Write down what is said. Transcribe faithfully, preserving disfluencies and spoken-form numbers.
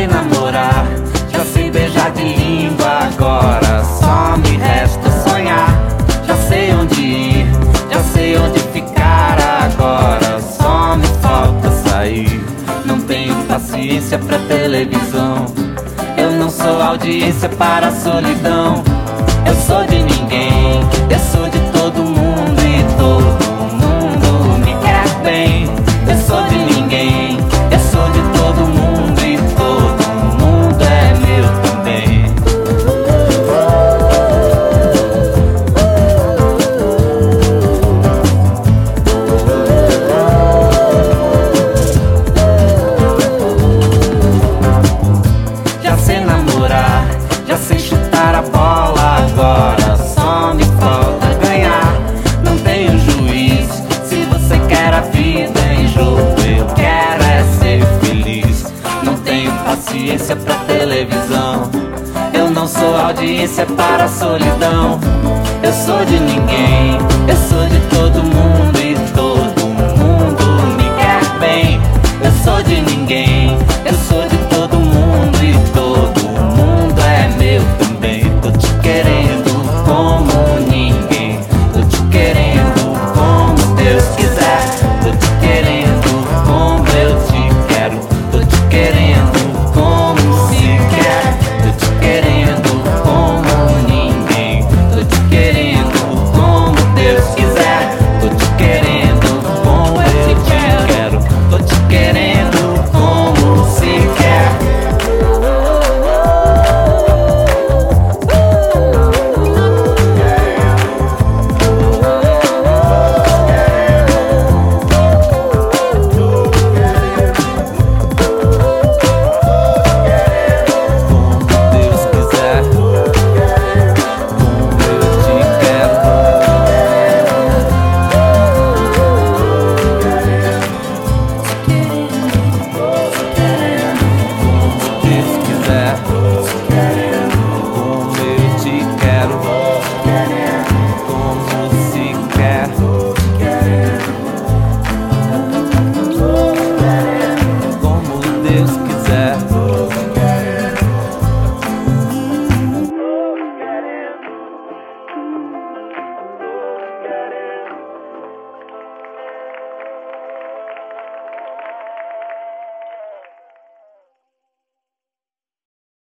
sei namorar, já sei beijar de língua, agora só me resta sonhar. Já sei onde ir, já sei onde ficar, agora só me falta sair. Não tenho paciência pra televisão, eu não sou audiência para a solidão. Eu sou de ninguém, eu sou de todo mundo e todo mundo me quer bem. Eu sou de ninguém, eu sou de todo mundo e todo mundo é meu também. Já sei namorar, já sei chutar a bola, agora só me falta ganhar. Não tenho juiz, se você quer a vida em jogo, eu quero é ser feliz. Não tenho paciência pra televisão, eu não sou audiência para a solidão. Eu sou de ninguém, eu sou de todo mundo e todo mundo me quer bem. Eu sou de ninguém,